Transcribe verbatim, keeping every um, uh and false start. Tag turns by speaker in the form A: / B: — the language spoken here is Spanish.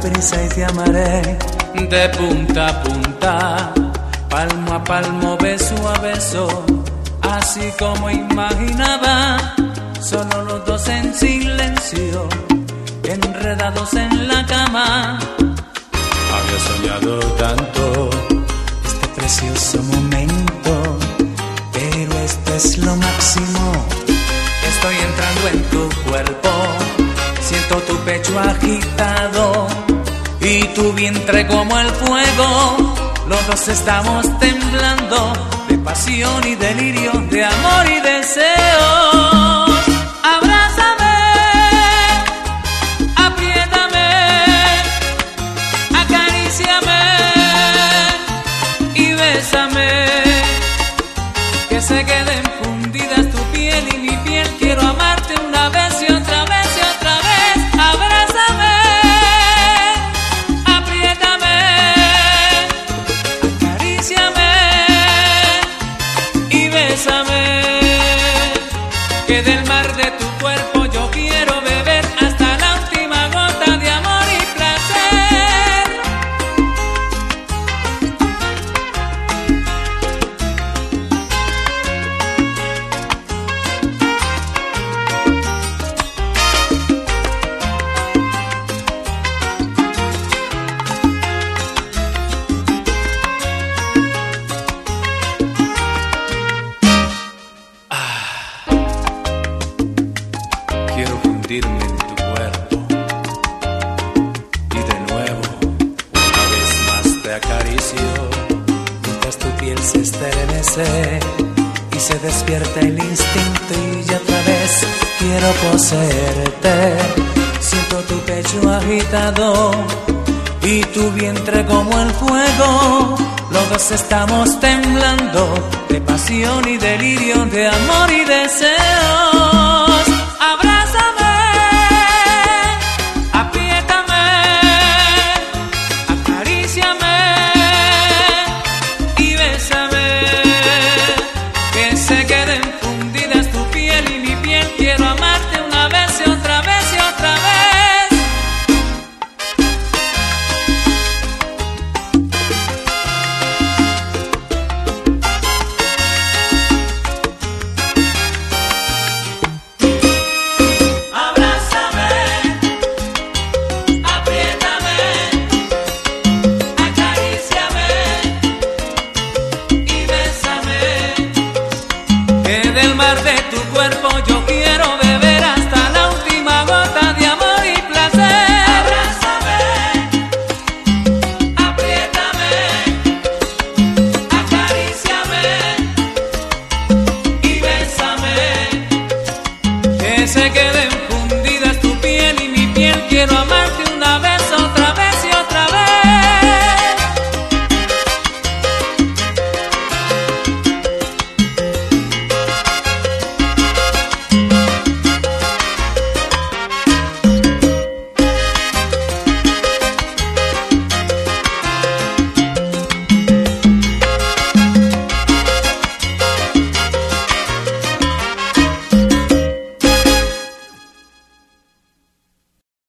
A: prisa y te amaré
B: de punta a punta, palmo a palmo, beso a beso, así como imaginaba, solo los dos en silencio, enredados en la cama.
A: Había soñado tanto este precioso momento, pero esto es lo máximo.
B: Estoy entrando en tu cuerpo, siento tu pecho agitado y tu vientre como el fuego. Los dos estamos temblando de pasión y delirio, de amor y deseo. Abrázame, apriétame, acaríciame y bésame, que se queden fundidas tu piel y mi piel. Quiero amarte una vez y otra vez y otra vez. Abrázame, apriétame, acaríciame y bésame, que del mar de tu cuerpo yo quiero beber hasta la última gota de amor y placer. Quiero fundirme en tu cuerpo y de nuevo una vez más te acaricio,
A: mientras tu piel se estremece y se despierta el instinto y ya otra vez quiero poseerte. Siento tu pecho agitado y tu vientre como el fuego. Los dos estamos temblando de pasión y delirio, de amor y deseo.